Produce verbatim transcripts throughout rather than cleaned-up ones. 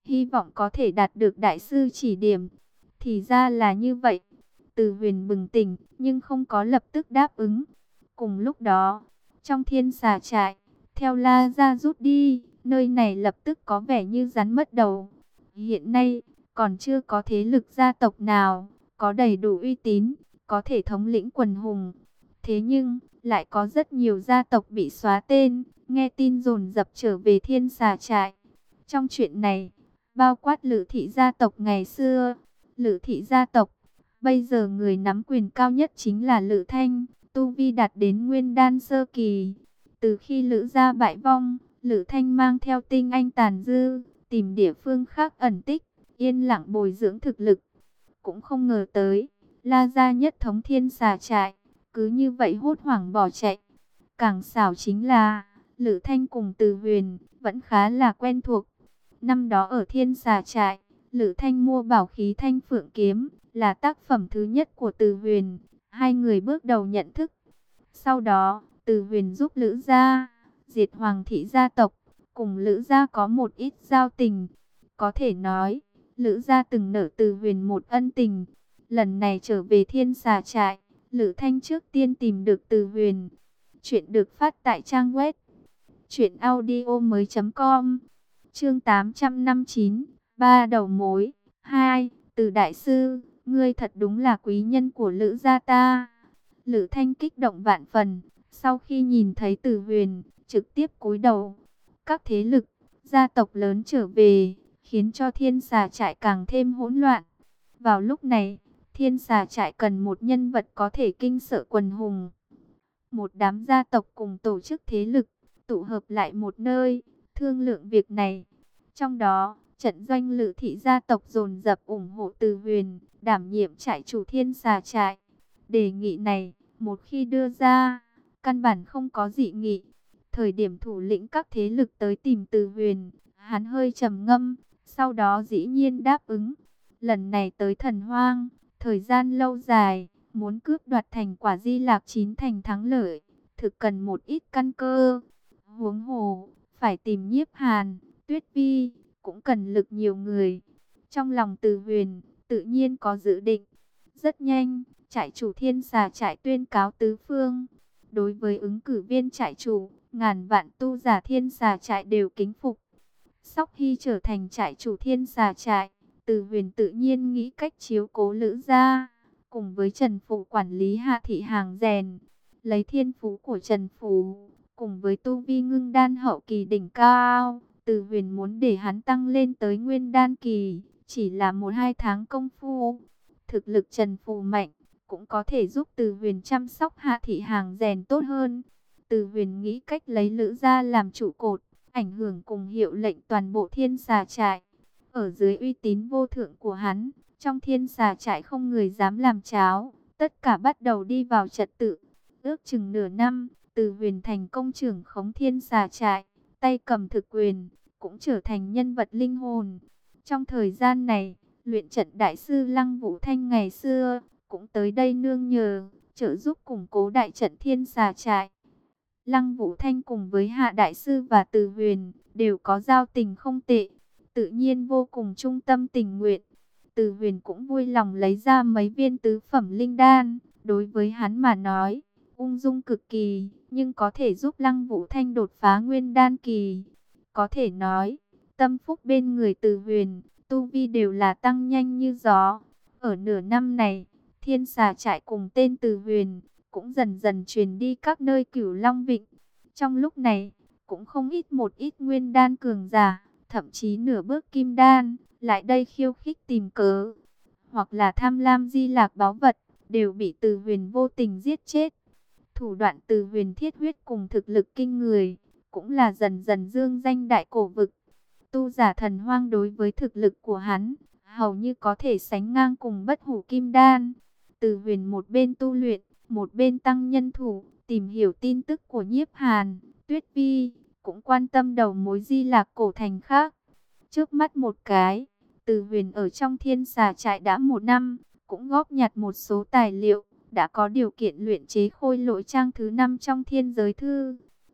hy vọng có thể đạt được đại sư chỉ điểm. Thì ra là như vậy. Từ Huyền bừng tỉnh, nhưng không có lập tức đáp ứng. Cùng lúc đó, trong Thiên Xà trại, theo La Gia rút đi, nơi này lập tức có vẻ như rắn mất đầu. Hiện nay, còn chưa có thế lực gia tộc nào có đầy đủ uy tín, có thể thống lĩnh quần hùng. Thế nhưng, lại có rất nhiều gia tộc bị xóa tên, nghe tin dồn dập trở về Thiên Xà trại. Trong chuyện này, bao quát Lữ thị gia tộc ngày xưa. Lữ thị gia tộc, bây giờ người nắm quyền cao nhất chính là Lữ Thanh, tu vi đạt đến nguyên đan sơ kỳ. Từ khi Lữ gia bại vong, Lữ Thanh mang theo tinh anh tàn dư, tìm địa phương khác ẩn tích, yên lặng bồi dưỡng thực lực. Cũng không ngờ tới, La gia nhất thống Thiên Xà trại, cứ như vậy hốt hoảng bỏ chạy. Càng xảo chính là, Lữ Thanh cùng Từ Huyền vẫn khá là quen thuộc. Năm đó ở Thiên Xà trại, Lữ Thanh mua bảo khí Thanh Phượng kiếm, là tác phẩm thứ nhất của Từ Huyền. Hai người bước đầu nhận thức. Sau đó, Từ Huyền giúp Lữ gia diệt Hoàng thị gia tộc, cùng Lữ gia có một ít giao tình. Có thể nói, Lữ gia từng nợ Từ Huyền một ân tình. Lần này trở về Thiên Xà trại, Lữ Thanh trước tiên tìm được Từ Huyền. Chuyện được phát tại trang web truyện audio mới chấm com. Chương tám trăm năm mươi chín, ba đầu mối. Hai, Từ đại sư, ngươi thật đúng là quý nhân của Lữ gia ta. Lữ Thanh kích động vạn phần, sau khi nhìn thấy Từ Huyền, trực tiếp cúi đầu. Các thế lực, gia tộc lớn trở về, khiến cho Thiên Xà trại càng thêm hỗn loạn. Vào lúc này, Thiên Xà trại cần một nhân vật có thể kinh sợ quần hùng. Một đám gia tộc cùng tổ chức thế lực, tụ hợp lại một nơi, thương lượng việc này. Trong đó, trận doanh Lữ thị gia tộc dồn dập ủng hộ Từ Huyền, đảm nhiệm trại chủ Thiên Xà trại. Đề nghị này, một khi đưa ra, căn bản không có dị nghị. Thời điểm thủ lĩnh các thế lực tới tìm Từ Huyền, hắn hơi trầm ngâm, sau đó dĩ nhiên đáp ứng. Lần này tới Thần Hoang, thời gian lâu dài, muốn cướp đoạt thành quả Di Lạc chín thành thắng lợi, thực cần một ít căn cơ. Huống hồ, phải tìm Nhiếp Hàn, Tuyết Vi, cũng cần lực nhiều người. Trong lòng Từ Huyền, tự nhiên có dự định. Rất nhanh, trại chủ Thiên Xà trại tuyên cáo tứ phương. Đối với ứng cử viên trại chủ, ngàn vạn tu giả Thiên Xà trại đều kính phục. Sóc Hy trở thành trại chủ Thiên Xà trại, Từ Huyền tự nhiên nghĩ cách chiếu cố Lữ gia, cùng với Trần Phủ quản lý Hạ thị hàng rèn. Lấy thiên phú của Trần Phủ, cùng với tu vi ngưng đan hậu kỳ đỉnh cao, Từ Huyền muốn để hắn tăng lên tới nguyên đan kỳ, chỉ là một hai tháng công phu. Thực lực Trần Phủ mạnh, cũng có thể giúp Từ Huyền chăm sóc Hạ thị hàng rèn tốt hơn. Từ Huyền nghĩ cách lấy Lữ gia làm trụ cột, ảnh hưởng cùng hiệu lệnh toàn bộ Thiên Xà trại. Ở dưới uy tín vô thượng của hắn, trong Thiên Xà trại không người dám làm cháo, tất cả bắt đầu đi vào trật tự. Ước chừng nửa năm, Từ Huyền thành công trưởng khống Thiên Xà trại, tay cầm thực quyền, cũng trở thành nhân vật linh hồn. Trong thời gian này, luyện trận đại sư Lăng Vũ Thanh ngày xưa cũng tới đây nương nhờ, trợ giúp củng cố đại trận Thiên Xà trại. Lăng Vũ Thanh cùng với Hạ đại sư và Từ Huyền đều có giao tình không tệ, tự nhiên vô cùng trung tâm tình nguyện. Từ Huyền cũng vui lòng lấy ra mấy viên tứ phẩm linh đan, đối với hắn mà nói, ung dung cực kỳ, nhưng có thể giúp Lăng Vũ Thanh đột phá nguyên đan kỳ. Có thể nói, tâm phúc bên người Từ Huyền, tu vi đều là tăng nhanh như gió. Ở nửa năm này, Thiên Xà trại cùng tên Từ Huyền cũng dần dần truyền đi các nơi Cửu Long Vịnh. Trong lúc này, cũng không ít một ít nguyên đan cường giả, thậm chí nửa bước kim đan, lại đây khiêu khích tìm cớ, hoặc là tham lam Di Lạc báu vật, đều bị Từ Huyền vô tình giết chết. Thủ đoạn Từ Huyền thiết huyết cùng thực lực kinh người, cũng là dần dần dương danh đại cổ vực. Tu giả Thần Hoang đối với thực lực của hắn, hầu như có thể sánh ngang cùng bất hủ kim đan. Từ Huyền một bên tu luyện, một bên tăng nhân thủ, tìm hiểu tin tức của Nhiếp Hàn, Tuyết Vi, cũng quan tâm đầu mối Di Lạc cổ thành khác. Trước mắt một cái, Từ Huyền ở trong Thiên Xà trại đã một năm, cũng góp nhặt một số tài liệu, đã có điều kiện luyện chế khôi lỗi trang thứ năm trong thiên giới thư.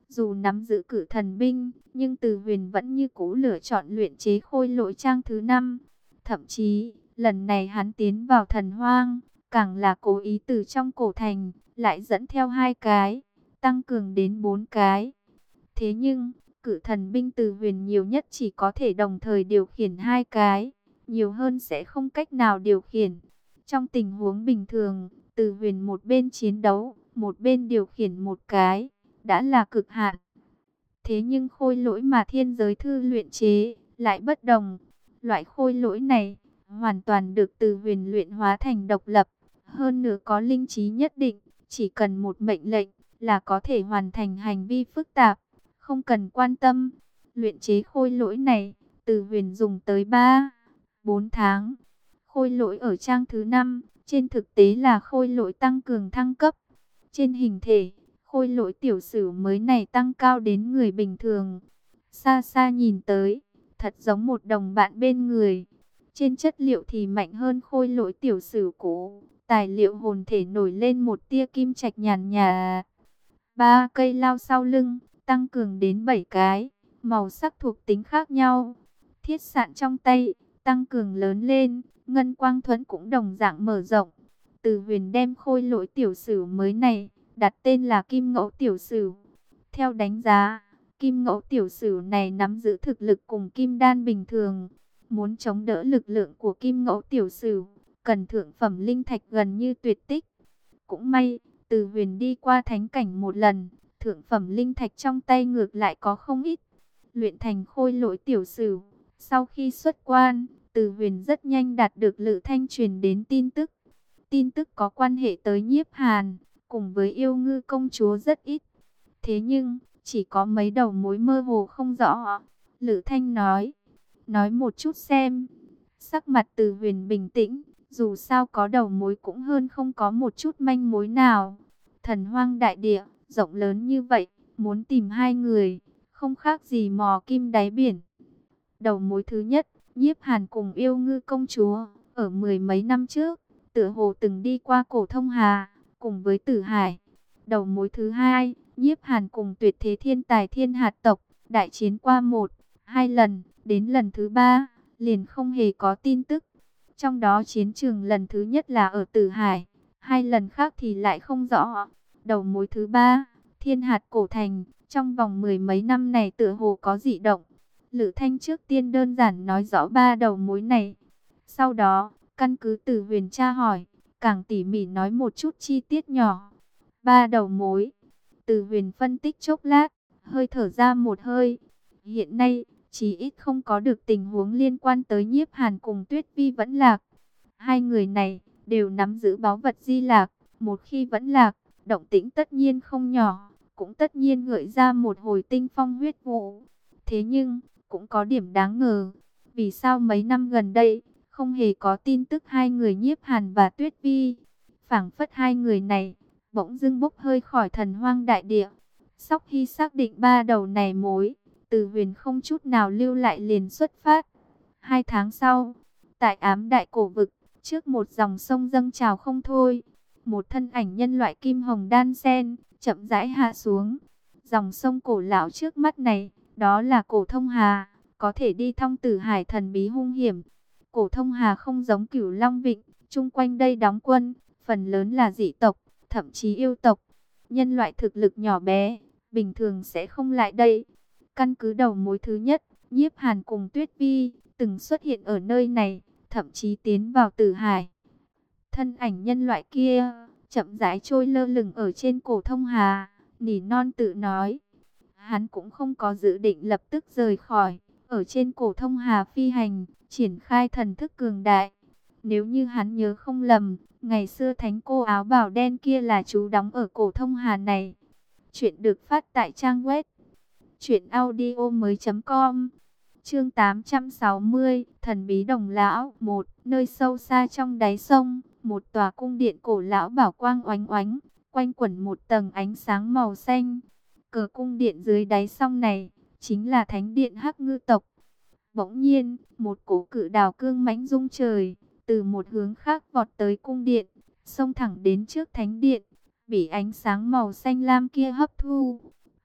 Dù nắm giữ cử thần binh, nhưng Từ Huyền vẫn như cũ lựa chọn luyện chế khôi lỗi trang thứ năm. Thậm chí, lần này hắn tiến vào thần hoang, càng là cố ý từ trong cổ thành, lại dẫn theo hai cái, tăng cường đến bốn cái. Thế nhưng, cử thần binh Từ Huyền nhiều nhất chỉ có thể đồng thời điều khiển hai cái, nhiều hơn sẽ không cách nào điều khiển. Trong tình huống bình thường, Từ Huyền một bên chiến đấu, một bên điều khiển một cái, đã là cực hạn. Thế nhưng khôi lỗi mà thiên giới thư luyện chế lại bất đồng. Loại khôi lỗi này hoàn toàn được Từ Huyền luyện hóa thành độc lập, hơn nữa có linh trí nhất định, chỉ cần một mệnh lệnh là có thể hoàn thành hành vi phức tạp, không cần quan tâm. Luyện chế khôi lỗi này, Từ Huyền dùng tới ba, bốn tháng. Khôi lỗi ở trang thứ năm, trên thực tế là khôi lỗi tăng cường thăng cấp. Trên hình thể, khôi lỗi tiểu sử mới này tăng cao đến người bình thường. Xa xa nhìn tới, thật giống một đồng bạn bên người. Trên chất liệu thì mạnh hơn khôi lỗi tiểu sử cũ. Tài liệu hồn thể nổi lên một tia kim trạch nhàn nhạt. Ba cây lao sau lưng, tăng cường đến bảy cái, màu sắc thuộc tính khác nhau. Thiết sạn trong tay, tăng cường lớn lên, ngân quang thuẫn cũng đồng dạng mở rộng. Từ Huyền đem khôi lỗi tiểu sử mới này đặt tên là Kim Ngẫu Tiểu Sử. Theo đánh giá, Kim Ngẫu Tiểu Sử này nắm giữ thực lực cùng Kim Đan bình thường. Muốn chống đỡ lực lượng của Kim Ngẫu Tiểu Sử, cần thượng phẩm linh thạch gần như tuyệt tích. Cũng may, Từ Huyền đi qua thánh cảnh một lần, thượng phẩm linh thạch trong tay ngược lại có không ít. Luyện thành khôi lỗi tiểu sử, sau khi xuất quan, Từ Huyền rất nhanh đạt được Lữ Thanh truyền đến tin tức. Tin tức có quan hệ tới Nhiếp Hàn, cùng với Yêu Ngư công chúa rất ít. Thế nhưng, chỉ có mấy đầu mối mơ hồ không rõ. Lữ Thanh nói, nói một chút xem. Sắc mặt Từ Huyền bình tĩnh, dù sao có đầu mối cũng hơn không có một chút manh mối nào. Thần hoang đại địa, rộng lớn như vậy, muốn tìm hai người, không khác gì mò kim đáy biển. Đầu mối thứ nhất, Nhiếp Hàn cùng Yêu Ngư công chúa, ở mười mấy năm trước, tựa hồ từng đi qua cổ thông Hà, cùng với Tử Hải. Đầu mối thứ hai, Nhiếp Hàn cùng tuyệt thế thiên tài thiên hạt tộc, đại chiến qua một, hai lần, đến lần thứ ba, liền không hề có tin tức. Trong đó chiến trường lần thứ nhất là ở Tử Hải, hai lần khác thì lại không rõ. Đầu mối thứ ba, thiên hạt cổ thành, trong vòng mười mấy năm này tựa hồ có dị động. Lữ Thanh trước tiên đơn giản nói rõ ba đầu mối này. Sau đó, căn cứ Từ Huyền tra hỏi, càng tỉ mỉ nói một chút chi tiết nhỏ. Ba đầu mối. Từ Huyền phân tích chốc lát, hơi thở ra một hơi. Hiện nay, chí ít không có được tình huống liên quan tới Nhiếp Hàn cùng Tuyết Vi vẫn lạc. Hai người này đều nắm giữ báu vật di lạc. Một khi vẫn lạc, động tĩnh tất nhiên không nhỏ, cũng tất nhiên gợi ra một hồi tinh phong huyết vũ. Thế nhưng, cũng có điểm đáng ngờ. Vì sao mấy năm gần đây, không hề có tin tức hai người Nhiếp Hàn và Tuyết Vi? Phảng phất hai người này, bỗng dưng bốc hơi khỏi thần hoang đại địa. Sau khi xác định ba đầu này mối, Từ Huyền không chút nào lưu lại liền xuất phát. Hai tháng sau, tại ám đại cổ vực, trước một dòng sông dâng trào không thôi, một thân ảnh nhân loại kim hồng đan sen, chậm rãi hạ xuống. Dòng sông cổ lão trước mắt này, đó là cổ thông Hà, có thể đi thông Tử Hải thần bí hung hiểm. Cổ thông Hà không giống Cửu Long Vịnh, chung quanh đây đóng quân, phần lớn là dị tộc, thậm chí yêu tộc. Nhân loại thực lực nhỏ bé, bình thường sẽ không lại đây. Căn cứ đầu mối thứ nhất, Nhiếp Hàn cùng Tuyết Vi từng xuất hiện ở nơi này, thậm chí tiến vào Tử Hải. Thân ảnh nhân loại kia chậm rãi trôi lơ lửng ở trên cổ thông Hà, nỉ non tự nói. Hắn cũng không có dự định lập tức rời khỏi, ở trên cổ thông Hà phi hành, triển khai thần thức cường đại. Nếu như hắn nhớ không lầm, ngày xưa thánh cô áo bào đen kia là trú đóng ở cổ thông Hà này. Chuyện được phát tại trang web truyện audio mới chấm com. Chương tám trăm sáu mươi, Thần bí đồng lão. Một, nơi sâu xa trong đáy sông, một tòa cung điện cổ lão bảo quang oánh oánh, quanh quẩn một tầng ánh sáng màu xanh. Cờ cung điện dưới đáy sông này chính là thánh điện Hắc Ngư tộc. Bỗng nhiên, một cổ cự đào cương mãnh rung trời, từ một hướng khác vọt tới cung điện, xông thẳng đến trước thánh điện, bị ánh sáng màu xanh lam kia hấp thu.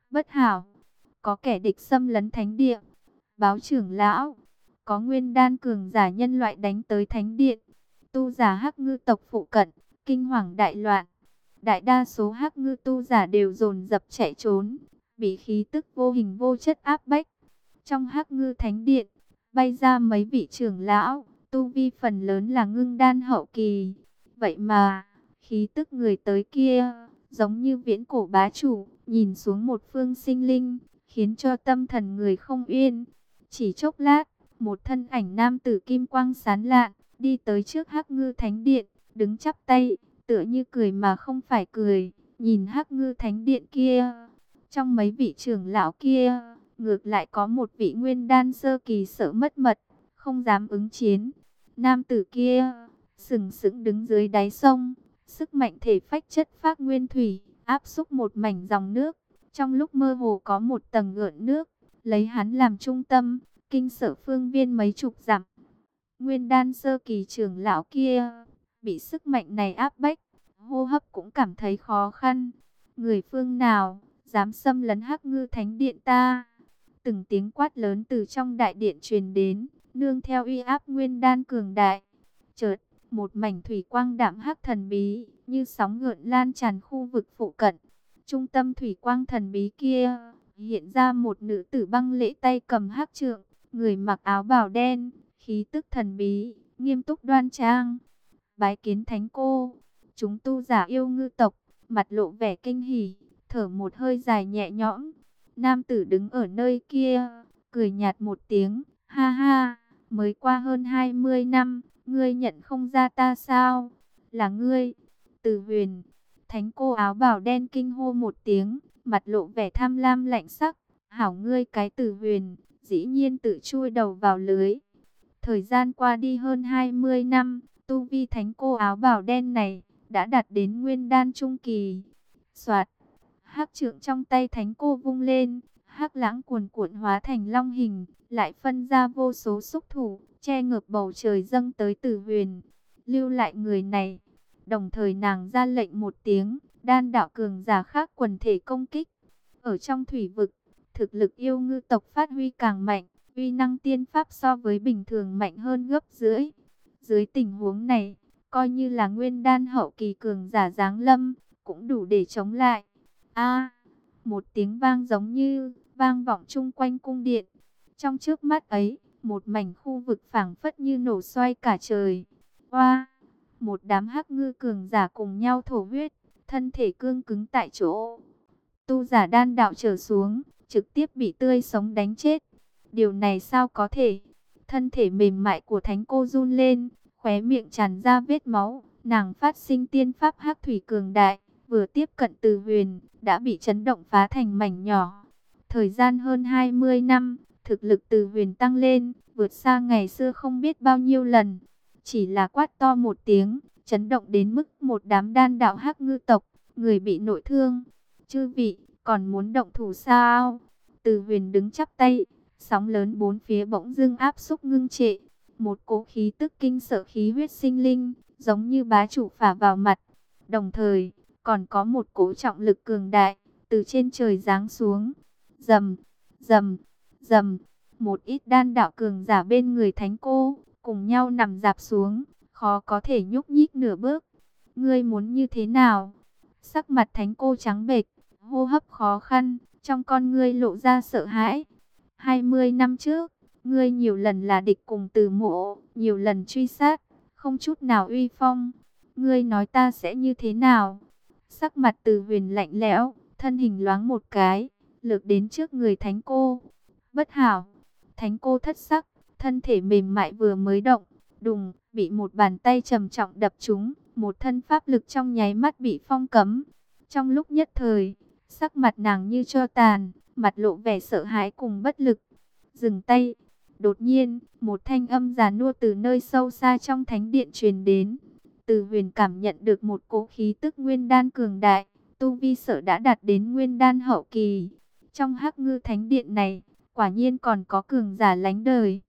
Bất hảo, có kẻ địch xâm lấn thánh địa. Báo trưởng lão, có nguyên đan cường giả nhân loại đánh tới thánh điện. Tu giả Hắc Ngư tộc phụ cận, kinh hoàng đại loạn. Đại đa số Hắc Ngư tu giả đều dồn dập chạy trốn, bị khí tức vô hình vô chất áp bách. Trong Hắc Ngư thánh điện, bay ra mấy vị trưởng lão, tu vi phần lớn là ngưng đan hậu kỳ. Vậy mà, khí tức người tới kia, giống như viễn cổ bá chủ, nhìn xuống một phương sinh linh, khiến cho tâm thần người không yên. Chỉ chốc lát, một thân ảnh nam tử kim quang sáng lạn, đi tới trước Hắc Ngư thánh điện, đứng chắp tay, tựa như cười mà không phải cười, nhìn Hắc Ngư thánh điện kia. Trong mấy vị trưởng lão kia, ngược lại có một vị nguyên đan sơ kỳ sợ mất mật, không dám ứng chiến. Nam tử kia, sừng sững đứng dưới đáy sông, sức mạnh thể phách chất phác nguyên thủy, áp xúc một mảnh dòng nước. Trong lúc mơ hồ có một tầng gợn nước, lấy hắn làm trung tâm, kinh sợ phương viên mấy chục dặm. Nguyên đan sơ kỳ trưởng lão kia, bị sức mạnh này áp bách, hô hấp cũng cảm thấy khó khăn. Người phương nào, dám xâm lấn Hắc Ngư thánh điện ta? Từng tiếng quát lớn từ trong đại điện truyền đến, nương theo uy áp nguyên đan cường đại. Chợt, một mảnh thủy quang đạm hắc thần bí, như sóng gợn lan tràn khu vực phụ cận. Trung tâm thủy quang thần bí kia, hiện ra một nữ tử băng lễ tay cầm hắc trượng, người mặc áo bào đen, khí tức thần bí, nghiêm túc đoan trang. Bái kiến thánh cô. Chúng tu giả yêu ngư tộc, mặt lộ vẻ kinh hỉ, thở một hơi dài nhẹ nhõm. Nam tử đứng ở nơi kia, cười nhạt một tiếng, ha ha, mới qua hơn hai mươi năm, ngươi nhận không ra ta sao? Là ngươi, Từ Huyền. Thánh cô áo bào đen kinh hô một tiếng, mặt lộ vẻ tham lam lạnh sắc. Hảo ngươi cái Từ Huyền, dĩ nhiên tự chui đầu vào lưới. Thời gian qua đi hơn hai mươi năm, tu vi thánh cô áo bào đen này đã đạt đến nguyên đan trung kỳ. Soạt, hắc trượng trong tay thánh cô vung lên, hắc lãng cuồn cuộn hóa thành long hình, lại phân ra vô số xúc thủ, che ngợp bầu trời dâng tới Từ Huyền. Lưu lại người này. Đồng thời nàng ra lệnh một tiếng, đan đạo cường giả khác quần thể công kích. Ở trong thủy vực, thực lực yêu ngư tộc phát huy càng mạnh, uy năng tiên pháp so với bình thường mạnh hơn gấp rưỡi. Dưới tình huống này, coi như là nguyên đan hậu kỳ cường giả giáng lâm, cũng đủ để chống lại. A, một tiếng vang giống như vang vọng chung quanh cung điện. Trong trước mắt ấy, một mảnh khu vực phảng phất như nổ xoay cả trời. Oa, một đám hắc ngư cường giả cùng nhau thổ huyết, thân thể cương cứng tại chỗ. Tu giả đan đạo trở xuống, trực tiếp bị tươi sống đánh chết. Điều này sao có thể? Thân thể mềm mại của thánh cô run lên, khóe miệng tràn ra vết máu. Nàng phát sinh tiên pháp hắc thủy cường đại, vừa tiếp cận Từ Huyền, đã bị chấn động phá thành mảnh nhỏ. Thời gian hơn hai mươi năm, thực lực Từ Huyền tăng lên, vượt xa ngày xưa không biết bao nhiêu lần. Chỉ là quát to một tiếng, chấn động đến mức một đám đan đạo hắc ngư tộc, người bị nội thương. Chư vị, còn muốn động thủ sao? Từ Huyền đứng chắp tay, sóng lớn bốn phía bỗng dưng áp xúc ngưng trệ. Một cỗ khí tức kinh sợ khí huyết sinh linh, giống như bá chủ phả vào mặt. Đồng thời, còn có một cỗ trọng lực cường đại, từ trên trời giáng xuống. Rầm, rầm, rầm, một ít đan đạo cường giả bên người thánh cô, cùng nhau nằm dạp xuống, khó có thể nhúc nhích nửa bước. Ngươi muốn như thế nào? Sắc mặt thánh cô trắng bệch, hô hấp khó khăn, trong con ngươi lộ ra sợ hãi. hai mươi năm trước, ngươi nhiều lần là địch cùng Từ Mộ, nhiều lần truy sát, không chút nào uy phong. Ngươi nói ta sẽ như thế nào? Sắc mặt Từ Huyền lạnh lẽo, thân hình loáng một cái, lược đến trước người thánh cô. Bất hảo! Thánh cô thất sắc, thân thể mềm mại vừa mới động, đùng, bị một bàn tay trầm trọng đập trúng, một thân pháp lực trong nháy mắt bị phong cấm. Trong lúc nhất thời, sắc mặt nàng như tro tàn, mặt lộ vẻ sợ hãi cùng bất lực. Dừng tay. Đột nhiên, một thanh âm già nua từ nơi sâu xa trong thánh điện truyền đến. Từ Huyền cảm nhận được một cỗ khí tức nguyên đan cường đại, tu vi sợ đã đạt đến nguyên đan hậu kỳ. Trong hắc ngư thánh điện này, quả nhiên còn có cường giả lánh đời.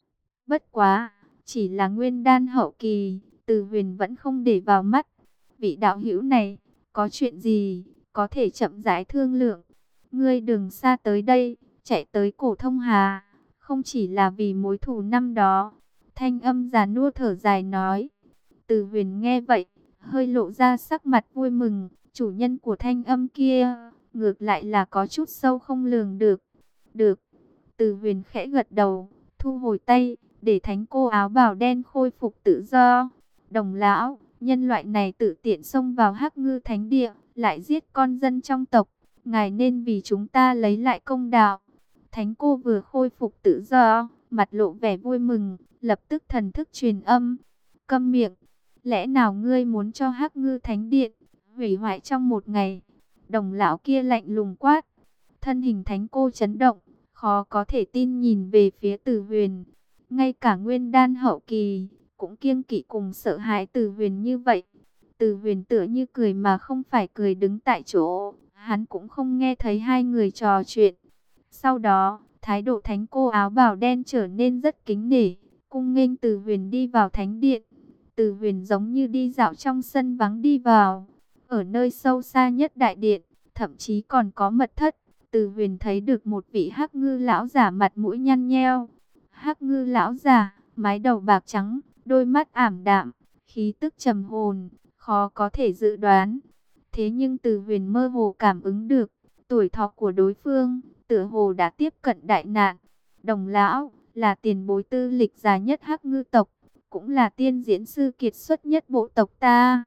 Bất quá, chỉ là nguyên đan hậu kỳ, Từ Huyền vẫn không để vào mắt. Vị đạo hữu này, có chuyện gì, có thể chậm rãi thương lượng. ngươi đừng xa tới đây, chạy tới cổ thông hà, không chỉ là vì mối thù năm đó. Thanh âm già nua thở dài nói. Từ Huyền nghe vậy, hơi lộ ra sắc mặt vui mừng. Chủ nhân của thanh âm kia, ngược lại là có chút sâu không lường được. Được. Từ Huyền khẽ gật đầu, thu hồi tay, để thánh cô áo bào đen khôi phục tự do. Đồng lão, nhân loại này tự tiện xông vào Hắc Ngư Thánh Địa, lại giết con dân trong tộc. Ngài nên vì chúng ta lấy lại công đạo. Thánh cô vừa khôi phục tự do, mặt lộ vẻ vui mừng, lập tức thần thức truyền âm. Câm miệng, lẽ nào ngươi muốn cho Hắc Ngư Thánh Điện hủy hoại trong một ngày? Đồng lão kia lạnh lùng quát. Thân hình thánh cô chấn động, khó có thể tin nhìn về phía Từ Huyền. Ngay cả nguyên đan hậu kỳ cũng kiêng kỵ cùng sợ hãi Từ Huyền như vậy. Từ Huyền tựa như cười mà không phải cười, đứng tại chỗ, hắn cũng không nghe thấy hai người trò chuyện. Sau đó, thái độ thánh cô áo bào đen trở nên rất kính nể, cung nghênh Từ Huyền đi vào thánh điện. Từ Huyền giống như đi dạo trong sân vắng đi vào. Ở nơi sâu xa nhất đại điện, thậm chí còn có mật thất, Từ Huyền thấy được một vị Hắc Ngư lão giả mặt mũi nhăn nheo. Hắc Ngư lão giả, mái đầu bạc trắng, đôi mắt ảm đạm, khí tức trầm hồn, khó có thể dự đoán. Thế nhưng Từ Huyền mơ hồ cảm ứng được, tuổi thọ của đối phương tựa hồ đã tiếp cận đại nạn. Đồng lão là tiền bối tư lịch già nhất Hắc Ngư tộc, cũng là tiên diễn sư kiệt xuất nhất bộ tộc ta.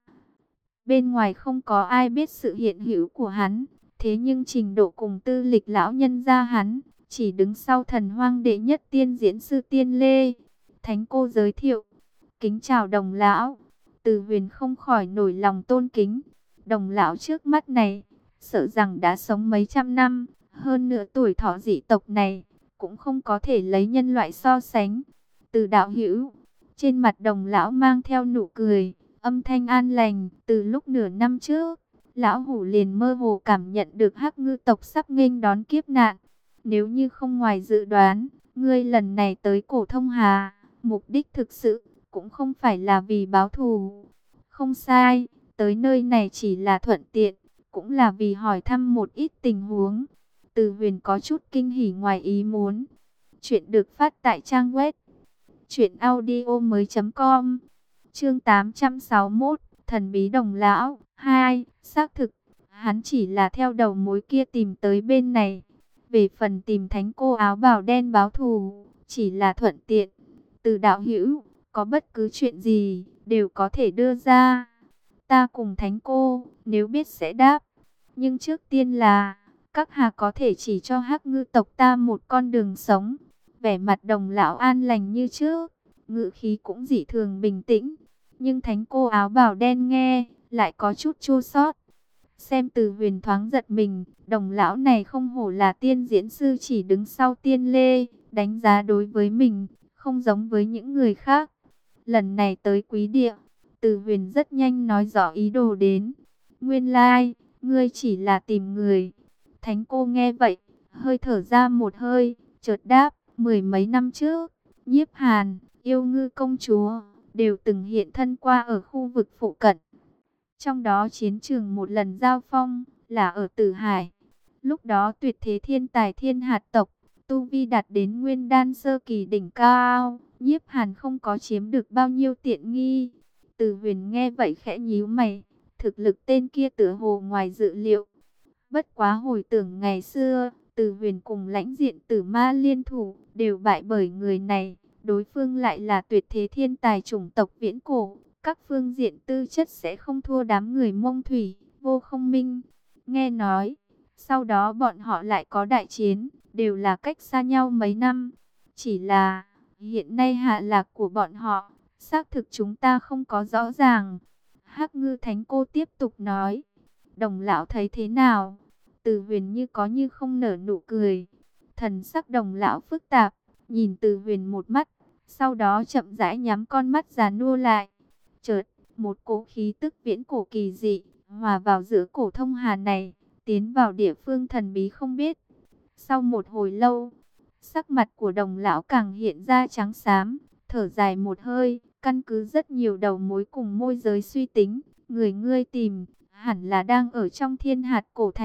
Bên ngoài không có ai biết sự hiện hữu của hắn, thế nhưng trình độ cùng tư lịch lão nhân gia hắn chỉ đứng sau thần hoang đệ nhất tiên diễn sư Tiên Lê. Thánh cô giới thiệu, kính chào đồng lão. Từ Huyền không khỏi nổi lòng tôn kính. Đồng lão trước mắt này, sợ rằng đã sống mấy trăm năm, hơn nữa tuổi thọ dị tộc này cũng không có thể lấy nhân loại so sánh. Từ đạo hữu, trên mặt đồng lão mang theo nụ cười, âm thanh an lành. Từ lúc nửa năm trước, lão hủ liền mơ hồ cảm nhận được Hắc Ngư tộc sắp nghênh đón kiếp nạn. Nếu như không ngoài dự đoán, ngươi lần này tới cổ thông hà, mục đích thực sự cũng không phải là vì báo thù. Không sai, tới nơi này chỉ là thuận tiện, cũng là vì hỏi thăm một ít tình huống. Từ Huyền có chút kinh hỉ ngoài ý muốn. Chuyện được phát tại trang web truyện audio mới chấm com. Chương tám trăm sáu mươi mốt, thần bí đồng lão hai. Xác thực, hắn chỉ là theo đầu mối kia tìm tới bên này. Về phần tìm thánh cô áo bào đen báo thù, chỉ là thuận tiện. Từ đạo hữu, có bất cứ chuyện gì đều có thể đưa ra. Ta cùng thánh cô, nếu biết sẽ đáp. Nhưng trước tiên là, các hạ có thể chỉ cho Hắc Ngư tộc ta một con đường sống. Vẻ mặt đồng lão an lành như trước, ngữ khí cũng dị thường bình tĩnh. Nhưng thánh cô áo bào đen nghe, lại có chút chua xót. Xem Từ Huyền thoáng giật mình, đồng lão này không hổ là tiên diễn sư chỉ đứng sau Tiên Lê, đánh giá đối với mình, không giống với những người khác. Lần này tới quý địa, Từ Huyền rất nhanh nói rõ ý đồ đến. Nguyên lai, ngươi chỉ là tìm người. Thánh cô nghe vậy, hơi thở ra một hơi, chợt đáp, mười mấy năm trước, Nhiếp Hàn, Yêu Ngư công chúa, đều từng hiện thân qua ở khu vực phụ cận. Trong đó chiến trường một lần giao phong, là ở Tử Hải. Lúc đó tuyệt thế thiên tài thiên hạt tộc, tu vi đạt đến nguyên đan sơ kỳ đỉnh cao, Nhiếp Hàn không có chiếm được bao nhiêu tiện nghi. Từ Huyền nghe vậy khẽ nhíu mày, thực lực tên kia tựa hồ ngoài dự liệu. Bất quá hồi tưởng ngày xưa, Từ Huyền cùng lãnh diện Tử Ma liên thủ, đều bại bởi người này. Đối phương lại là tuyệt thế thiên tài chủng tộc viễn cổ, các phương diện tư chất sẽ không thua đám người Mông Thủy, Vô Không Minh. Nghe nói, sau đó bọn họ lại có đại chiến, đều là cách xa nhau mấy năm. Chỉ là, hiện nay hạ lạc của bọn họ, xác thực chúng ta không có rõ ràng. Hắc Ngư Thánh cô tiếp tục nói, đồng lão thấy thế nào? Từ Huyền như có như không nở nụ cười. Thần sắc đồng lão phức tạp, nhìn Từ Huyền một mắt, sau đó chậm rãi nhắm con mắt già nua lại. Chợt, một cỗ khí tức viễn cổ kỳ dị hòa vào giữa cổ thông hà này, tiến vào địa phương thần bí không biết. Sau một hồi lâu, sắc mặt của đồng lão càng hiện ra trắng xám, thở dài một hơi, căn cứ rất nhiều đầu mối cùng môi giới suy tính, người ngươi tìm hẳn là đang ở trong Thiên Hạt cổ thành,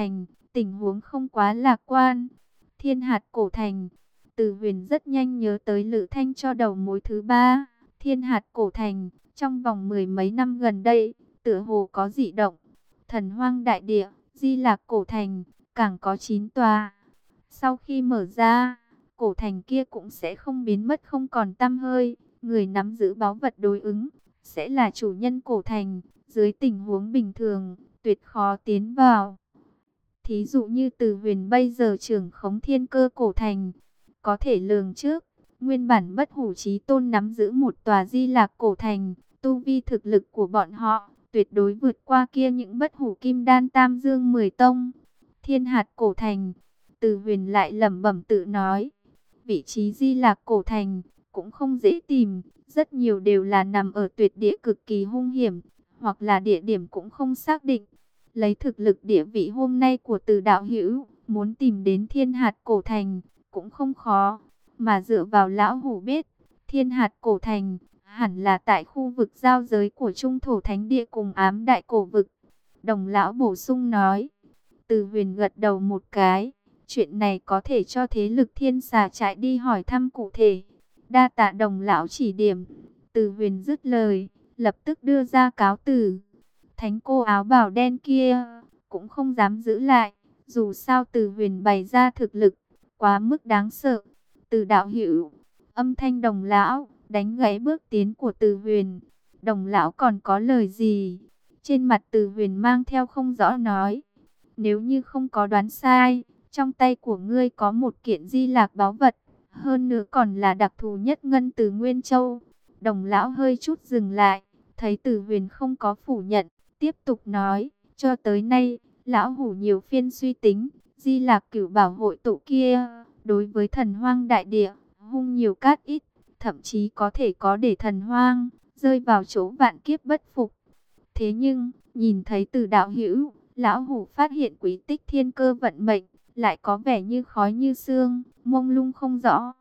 tình huống không quá lạc quan. Thiên hạt cổ thành, Từ Huyền rất nhanh nhớ tới Lữ Thanh cho đầu mối thứ ba. Thiên hạt cổ thành, trong vòng mười mấy năm gần đây, tựa hồ có dị động. Thần hoang đại địa, Di Lạc cổ thành, càng có chín tòa. Sau khi mở ra, cổ thành kia cũng sẽ không biến mất không còn tăm hơi. Người nắm giữ báu vật đối ứng, sẽ là chủ nhân cổ thành. Dưới tình huống bình thường, tuyệt khó tiến vào. Thí dụ như Từ Huyền bây giờ trưởng khống thiên cơ cổ thành, có thể lường trước, nguyên bản bất hủ chí tôn nắm giữ một tòa Di Lạc cổ thành, tu vi thực lực của bọn họ tuyệt đối vượt qua kia những bất hủ kim đan tam dương mười tông. Thiên hạt cổ thành, Từ Huyền lại lẩm bẩm tự nói, vị trí Di Lạc cổ thành cũng không dễ tìm, rất nhiều đều là nằm ở tuyệt địa cực kỳ hung hiểm, hoặc là địa điểm cũng không xác định. Lấy thực lực địa vị hôm nay của Từ đạo hữu, muốn tìm đến thiên hạt cổ thành cũng không khó, mà dựa vào lão hủ biết, thiên hạt cổ thành hẳn là tại khu vực giao giới của Trung Thổ Thánh Địa cùng Ám Đại Cổ Vực. Đồng lão bổ sung nói. Từ Huyền gật đầu một cái, chuyện này có thể cho thế lực Thiên Xà Trại đi hỏi thăm cụ thể. Đa tạ đồng lão chỉ điểm. Từ Huyền dứt lời, lập tức đưa ra cáo từ. Thánh cô áo bào đen kia cũng không dám giữ lại, dù sao Từ Huyền bày ra thực lực quá mức đáng sợ. Từ đạo hữu, âm thanh đồng lão đánh gãy bước tiến của Từ Huyền. Đồng lão còn có lời gì? Trên mặt Từ Huyền mang theo không rõ nói, nếu như không có đoán sai, trong tay của ngươi có một kiện Di Lạc báu vật, hơn nữa còn là đặc thù nhất ngân từ Nguyên Châu. Đồng lão hơi chút dừng lại, thấy Từ Huyền không có phủ nhận, tiếp tục nói, cho tới nay, lão hủ nhiều phiên suy tính, Di Lạc cửu bảo hội tụ kia, đối với thần hoang đại địa, hung nhiều cát ít, thậm chí có thể có để thần hoang rơi vào chỗ vạn kiếp bất phục. Thế nhưng, nhìn thấy Từ đạo hữu, lão hủ phát hiện quý tích thiên cơ vận mệnh, lại có vẻ như khói như sương, mông lung không rõ.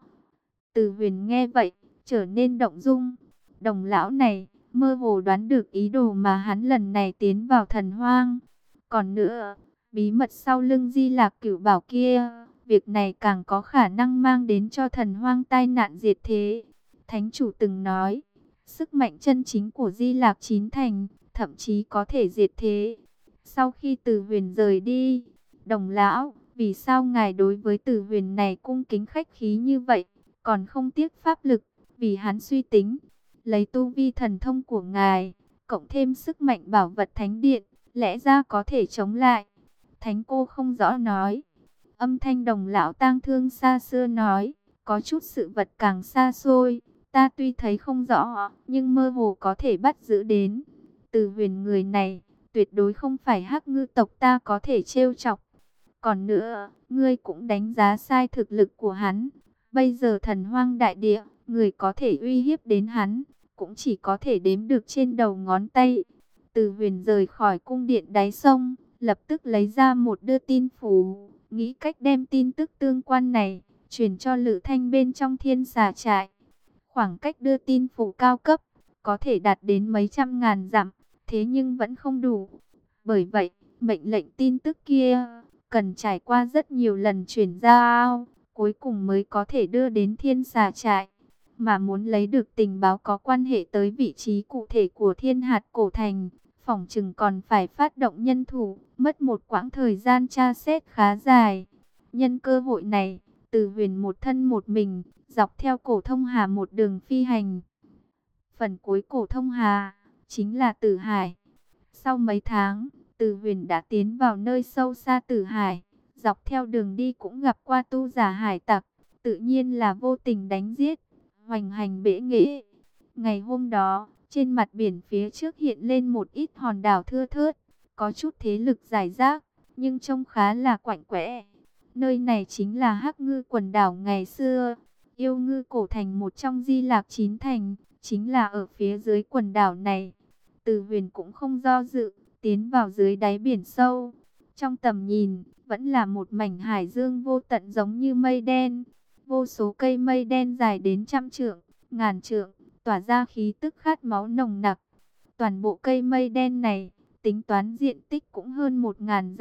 Từ Huyền nghe vậy, trở nên động dung. Đồng lão này, mơ hồ đoán được ý đồ mà hắn lần này tiến vào thần hoang. Còn nữa, bí mật sau lưng Di Lạc cửu bảo kia, việc này càng có khả năng mang đến cho thần hoang tai nạn diệt thế. Thánh chủ từng nói, sức mạnh chân chính của Di Lạc chín thành, thậm chí có thể diệt thế. Sau khi Từ Huyền rời đi, đồng lão, vì sao ngài đối với Từ Huyền này cung kính khách khí như vậy, còn không tiếc pháp lực, vì hắn suy tính, lấy tu vi thần thông của ngài, cộng thêm sức mạnh bảo vật thánh điện, lẽ ra có thể chống lại. Thánh cô không rõ nói. Âm thanh đồng lão tang thương xa xưa nói, có chút sự vật càng xa xôi, ta tuy thấy không rõ, nhưng mơ hồ có thể bắt giữ đến. Từ Huyền người này, tuyệt đối không phải Hắc Ngư tộc ta có thể trêu chọc. Còn nữa, ngươi cũng đánh giá sai thực lực của hắn. Bây giờ thần hoang đại địa, người có thể uy hiếp đến hắn, cũng chỉ có thể đếm được trên đầu ngón tay. Từ Huyền rời khỏi cung điện đáy sông, lập tức lấy ra một đưa tin phủ, nghĩ cách đem tin tức tương quan này truyền cho Lữ Thanh bên trong Thiên Xà Trại. Khoảng cách đưa tin phủ cao cấp có thể đạt đến mấy trăm ngàn dặm, thế nhưng vẫn không đủ. Bởi vậy, mệnh lệnh tin tức kia cần trải qua rất nhiều lần chuyển giao, cuối cùng mới có thể đưa đến Thiên Xà Trại. Mà muốn lấy được tình báo có quan hệ tới vị trí cụ thể của Thiên hạt cổ thành, phỏng chừng còn phải phát động nhân thủ, mất một quãng thời gian tra xét khá dài. Nhân cơ hội này, Từ Huyền một thân một mình, dọc theo cổ thông hà một đường phi hành. Phần cuối cổ thông hà, chính là Tử Hải. Sau mấy tháng, Từ Huyền đã tiến vào nơi sâu xa Tử Hải. Dọc theo đường đi cũng gặp qua tu giả hải tặc, tự nhiên là vô tình đánh giết, hoành hành bẽ nghệ. Ngày hôm đó, trên mặt biển phía trước hiện lên một ít hòn đảo thưa thớt, có chút thế lực rải rác, nhưng trông khá là quạnh quẽ. Nơi này chính là Hắc Ngư quần đảo ngày xưa, Yêu Ngư cổ thành một trong Di Lạc chín thành, chính là ở phía dưới quần đảo này. Từ Huyền cũng không do dự, tiến vào dưới đáy biển sâu. Trong tầm nhìn, vẫn là một mảnh hải dương vô tận giống như mây đen. Vô số cây mây đen dài đến trăm trượng, ngàn trượng, tỏa ra khí tức khát máu nồng nặc. Toàn bộ cây mây đen này, tính toán diện tích cũng hơn một ngàn dặm,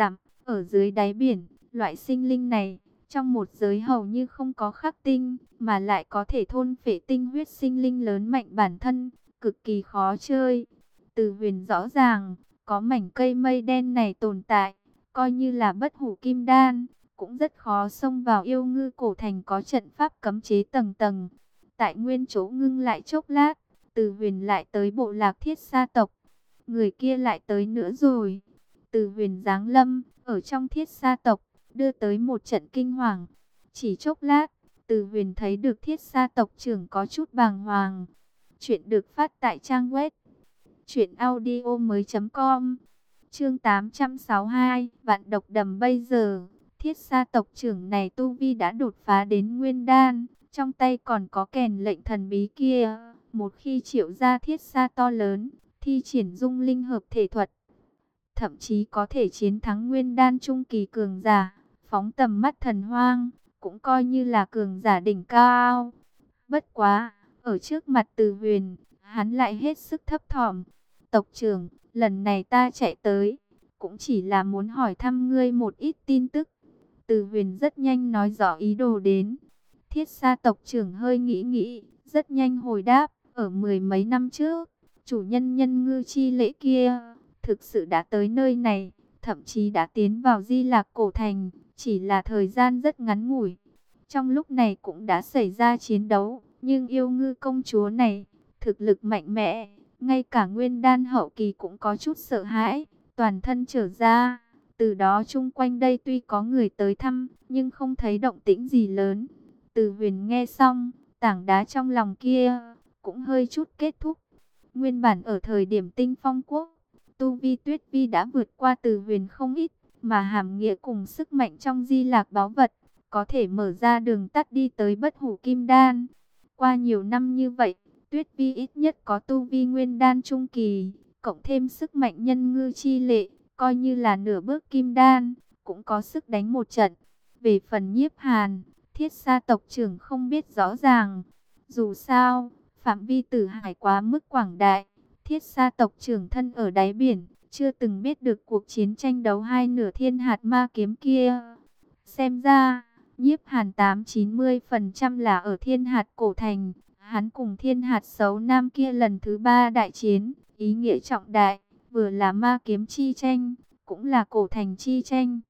Ở dưới đáy biển, loại sinh linh này, trong một giới hầu như không có khắc tinh, mà lại có thể thôn phệ tinh huyết sinh linh lớn mạnh bản thân, cực kỳ khó chơi. Từ Huyền rõ ràng, có mảnh cây mây đen này tồn tại, coi như là bất hủ kim đan, cũng rất khó xông vào yêu ngư cổ thành có trận pháp cấm chế tầng tầng. Tại nguyên chỗ ngưng lại chốc lát, Từ Huyền lại tới bộ lạc Thiết Sa tộc. Người kia lại tới nữa rồi. Từ Huyền giáng lâm, ở trong Thiết Sa tộc, đưa tới một trận kinh hoàng. Chỉ chốc lát, Từ Huyền thấy được Thiết Sa tộc trưởng có chút bàng hoàng. Chuyện được phát tại trang web truyện audio mới com. Chương tám trăm sáu mươi hai, vạn độc đầm bây giờ. Thiết Sa tộc trưởng này tu vi đã đột phá đến nguyên đan, trong tay còn có kèn lệnh thần bí kia. Một khi triệu ra thiết sa to lớn, thi triển dung linh hợp thể thuật, thậm chí có thể chiến thắng nguyên đan trung kỳ cường giả, phóng tầm mắt thần hoang, cũng coi như là cường giả đỉnh cao. Bất quá, ở trước mặt Từ Huyền, hắn lại hết sức thấp thỏm. Tộc trưởng, lần này ta chạy tới, cũng chỉ là muốn hỏi thăm ngươi một ít tin tức. Từ Huyền rất nhanh nói rõ ý đồ đến. Thiết Sa tộc trưởng hơi nghĩ nghĩ, rất nhanh hồi đáp, ở mười mấy năm trước, chủ nhân nhân ngư chi lễ kia, thực sự đã tới nơi này, thậm chí đã tiến vào Di Lạc cổ thành, chỉ là thời gian rất ngắn ngủi. Trong lúc này cũng đã xảy ra chiến đấu, nhưng yêu ngư công chúa này, thực lực mạnh mẽ, ngay cả nguyên đan hậu kỳ cũng có chút sợ hãi, toàn thân trở ra. Từ đó chung quanh đây tuy có người tới thăm, nhưng không thấy động tĩnh gì lớn. Từ Huyền nghe xong, tảng đá trong lòng kia cũng hơi chút kết thúc. Nguyên bản ở thời điểm Tinh Phong quốc, tu vi Tuyết Vi đã vượt qua Từ Huyền không ít, mà hàm nghĩa cùng sức mạnh trong Di Lạc báu vật, có thể mở ra đường tắt đi tới bất hủ kim đan. Qua nhiều năm như vậy, Tuyết Vi ít nhất có tu vi nguyên đan trung kỳ, cộng thêm sức mạnh nhân ngư chi lệ, coi như là nửa bước kim đan, cũng có sức đánh một trận. Về phần Nhiếp Hàn, Thiết Sa tộc trưởng không biết rõ ràng. Dù sao, phạm vi tử hải quá mức quảng đại, Thiết Sa tộc trưởng thân ở đáy biển, chưa từng biết được cuộc chiến tranh đấu hai nửa thiên hạt ma kiếm kia. Xem ra, Nhiếp Hàn tám chín mươi phần trăm là ở thiên hạt cổ thành. Hắn cùng thiên hạt xấu nam kia lần thứ ba đại chiến, ý nghĩa trọng đại, vừa là ma kiếm chi tranh, cũng là cổ thành chi tranh.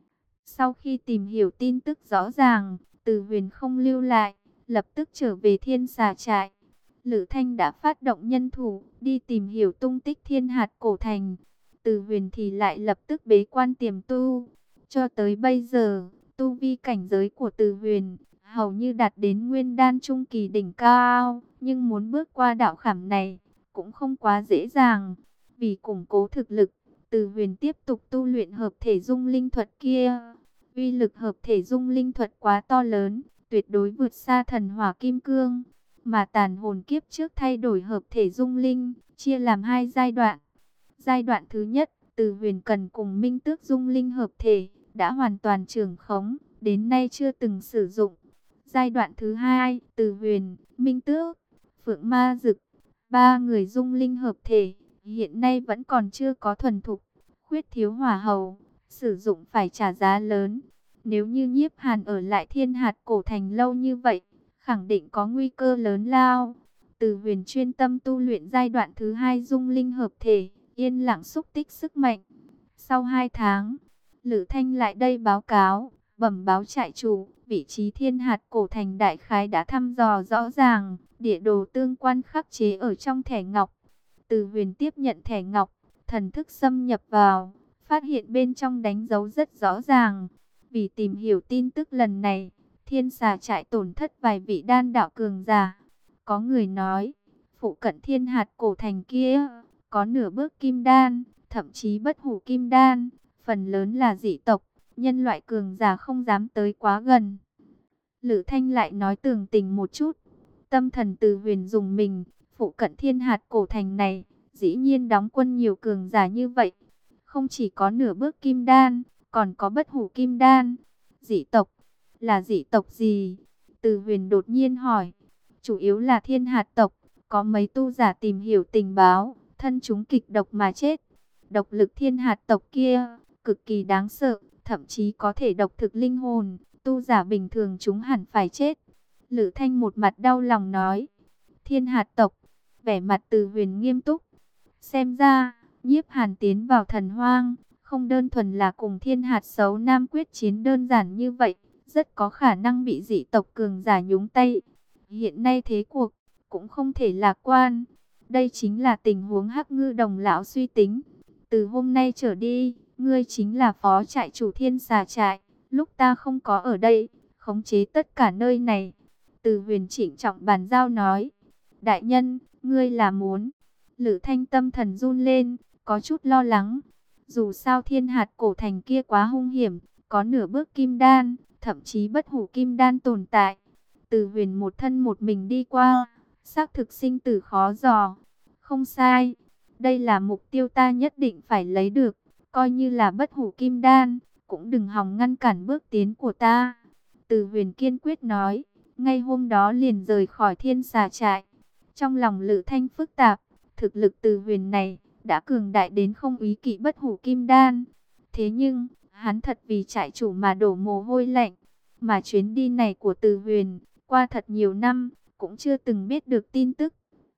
Sau khi tìm hiểu tin tức rõ ràng, Từ Huyền không lưu lại, lập tức trở về thiên xà trại. Lữ Thanh đã phát động nhân thủ, đi tìm hiểu tung tích thiên hạt cổ thành. Từ Huyền thì lại lập tức bế quan tiềm tu. Cho tới bây giờ, tu vi cảnh giới của Từ Huyền hầu như đạt đến nguyên đan trung kỳ đỉnh cao, nhưng muốn bước qua đạo khảm này cũng không quá dễ dàng. Vì củng cố thực lực, Từ Huyền tiếp tục tu luyện hợp thể dung linh thuật kia. Uy lực hợp thể dung linh thuật quá to lớn, tuyệt đối vượt xa thần hỏa kim cương, mà tàn hồn kiếp trước thay đổi hợp thể dung linh, chia làm hai giai đoạn. Giai đoạn thứ nhất, Từ Huyền cần cùng Minh Tước dung linh hợp thể, đã hoàn toàn trưởng khống, đến nay chưa từng sử dụng. Giai đoạn thứ hai, Từ Huyền, Minh Tước, Phượng Ma Dực, ba người dung linh hợp thể, hiện nay vẫn còn chưa có thuần thục, khuyết thiếu hỏa hầu, sử dụng phải trả giá lớn. Nếu như Nhiếp Hàn ở lại thiên hạt cổ thành lâu như vậy, khẳng định có nguy cơ lớn lao. Từ Huyền chuyên tâm tu luyện giai đoạn thứ hai dung linh hợp thể, yên lặng xúc tích sức mạnh. Sau hai tháng, Lữ Thanh lại đây báo cáo, bẩm báo trại chủ, vị trí thiên hạt cổ thành đại khái đã thăm dò rõ ràng, địa đồ tương quan khắc chế ở trong thẻ ngọc. Từ Huyền tiếp nhận thẻ ngọc, thần thức xâm nhập vào, phát hiện bên trong đánh dấu rất rõ ràng. Vì tìm hiểu tin tức lần này, thiên xà trại tổn thất vài vị đan đạo cường giả. Có người nói, phụ cận thiên hạt cổ thành kia, có nửa bước kim đan, thậm chí bất hủ kim đan, phần lớn là dị tộc, nhân loại cường giả không dám tới quá gần. Lữ Thanh lại nói tường tình một chút, tâm thần Từ Huyền dùng mình, phụ cận thiên hạt cổ thành này, dĩ nhiên đóng quân nhiều cường giả như vậy. Không chỉ có nửa bước kim đan, còn có bất hủ kim đan. Dị tộc, là dị tộc gì? Từ Huyền đột nhiên hỏi. Chủ yếu là thiên hạt tộc, có mấy tu giả tìm hiểu tình báo, thân chúng kịch độc mà chết. Độc lực thiên hạt tộc kia, cực kỳ đáng sợ, thậm chí có thể độc thực linh hồn, tu giả bình thường chúng hẳn phải chết. Lữ Thanh một mặt đau lòng nói, Thiên hạt tộc, vẻ mặt Từ Huyền nghiêm túc. Xem ra, Nhiếp Hàn tiến vào thần hoang, không đơn thuần là cùng Thiên hạt xấu nam quyết chiến đơn giản như vậy, rất có khả năng bị dị tộc cường giả nhúng tay. Hiện nay thế cuộc cũng không thể lạc quan. Đây chính là tình huống Hắc Ngư Đồng lão suy tính. Từ hôm nay trở đi, ngươi chính là phó trại chủ Thiên Xà trại. Lúc ta không có ở đây, khống chế tất cả nơi này. Từ Huyền trịnh trọng bàn giao nói. Đại nhân, ngươi là muốn. Lữ Thanh tâm thần run lên, có chút lo lắng. Dù sao Thiên hạt cổ thành kia quá hung hiểm, có nửa bước kim đan, thậm chí bất hủ kim đan tồn tại. Từ Huyền một thân một mình đi qua, xác thực sinh tử khó dò. Không sai, đây là mục tiêu ta nhất định phải lấy được, coi như là bất hủ kim đan, cũng đừng hòng ngăn cản bước tiến của ta. Từ Huyền kiên quyết nói, ngay hôm đó liền rời khỏi Thiên Xà trại. Trong lòng Lữ Thanh phức tạp, thực lực Từ Huyền này đã cường đại đến không ý kỵ bất hủ kim đan. Thế nhưng, hắn thật vì trại chủ mà đổ mồ hôi lạnh. Mà chuyến đi này của Từ Huyền, qua thật nhiều năm, cũng chưa từng biết được tin tức.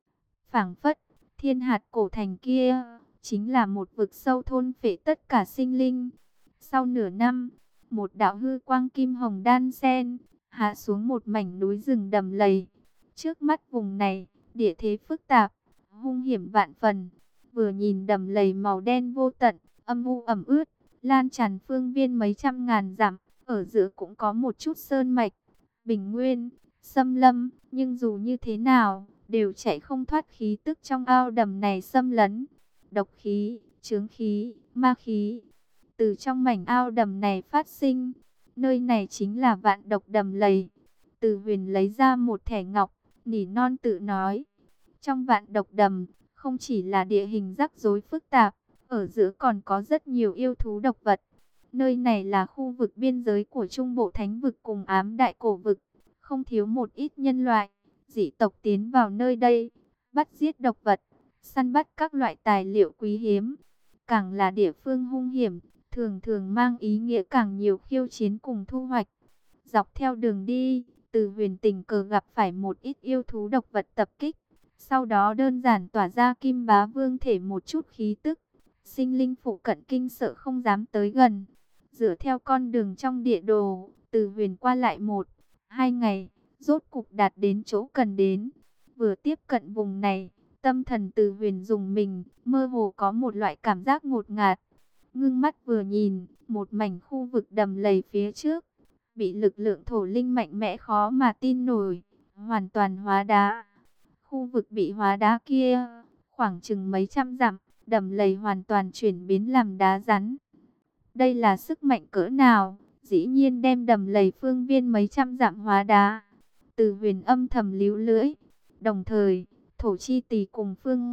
Phảng phất, Thiên hạt cổ thành kia, chính là một vực sâu thôn phệ tất cả sinh linh. Sau nửa năm, một đạo hư quang kim hồng đan sen, hạ xuống một mảnh núi rừng đầm lầy. Trước mắt vùng này, địa thế phức tạp, hung hiểm vạn phần. Vừa nhìn đầm lầy màu đen vô tận, âm u ẩm ướt, lan tràn phương viên mấy trăm ngàn dặm. Ở giữa cũng có một chút sơn mạch, bình nguyên, xâm lâm, nhưng dù như thế nào, đều chạy không thoát khí tức trong ao đầm này xâm lấn. Độc khí, chướng khí, ma khí, từ trong mảnh ao đầm này phát sinh. Nơi này chính là vạn độc đầm lầy. Từ Huyền lấy ra một thẻ ngọc, nỉ non tự nói. Trong vạn độc đầm, không chỉ là địa hình rắc rối phức tạp, ở giữa còn có rất nhiều yêu thú độc vật. Nơi này là khu vực biên giới của Trung Bộ Thánh vực cùng Ám Đại Cổ vực, không thiếu một ít nhân loại, dị tộc tiến vào nơi đây, bắt giết độc vật, săn bắt các loại tài liệu quý hiếm. Càng là địa phương hung hiểm, thường thường mang ý nghĩa càng nhiều khiêu chiến cùng thu hoạch. Dọc theo đường đi, Từ Huyền tình cờ gặp phải một ít yêu thú độc vật tập kích, sau đó đơn giản tỏa ra Kim Bá Vương thể một chút khí tức. Sinh linh phụ cận kinh sợ không dám tới gần. Dựa theo con đường trong địa đồ, Từ Huyền qua lại một, hai ngày, rốt cục đạt đến chỗ cần đến. Vừa tiếp cận vùng này, tâm thần Từ Huyền dùng mình, mơ hồ có một loại cảm giác ngột ngạt. Ngưng mắt vừa nhìn, một mảnh khu vực đầm lầy phía trước, bị lực lượng thổ linh mạnh mẽ khó mà tin nổi, hoàn toàn hóa đá. Khu vực bị hóa đá kia, khoảng chừng mấy trăm dặm, đầm lầy hoàn toàn chuyển biến làm đá rắn. Đây là sức mạnh cỡ nào, dĩ nhiên đem đầm lầy phương viên mấy trăm dặm hóa đá. Từ Huyền âm thầm líu lưỡi, đồng thời, thổ chi tỷ cùng Phương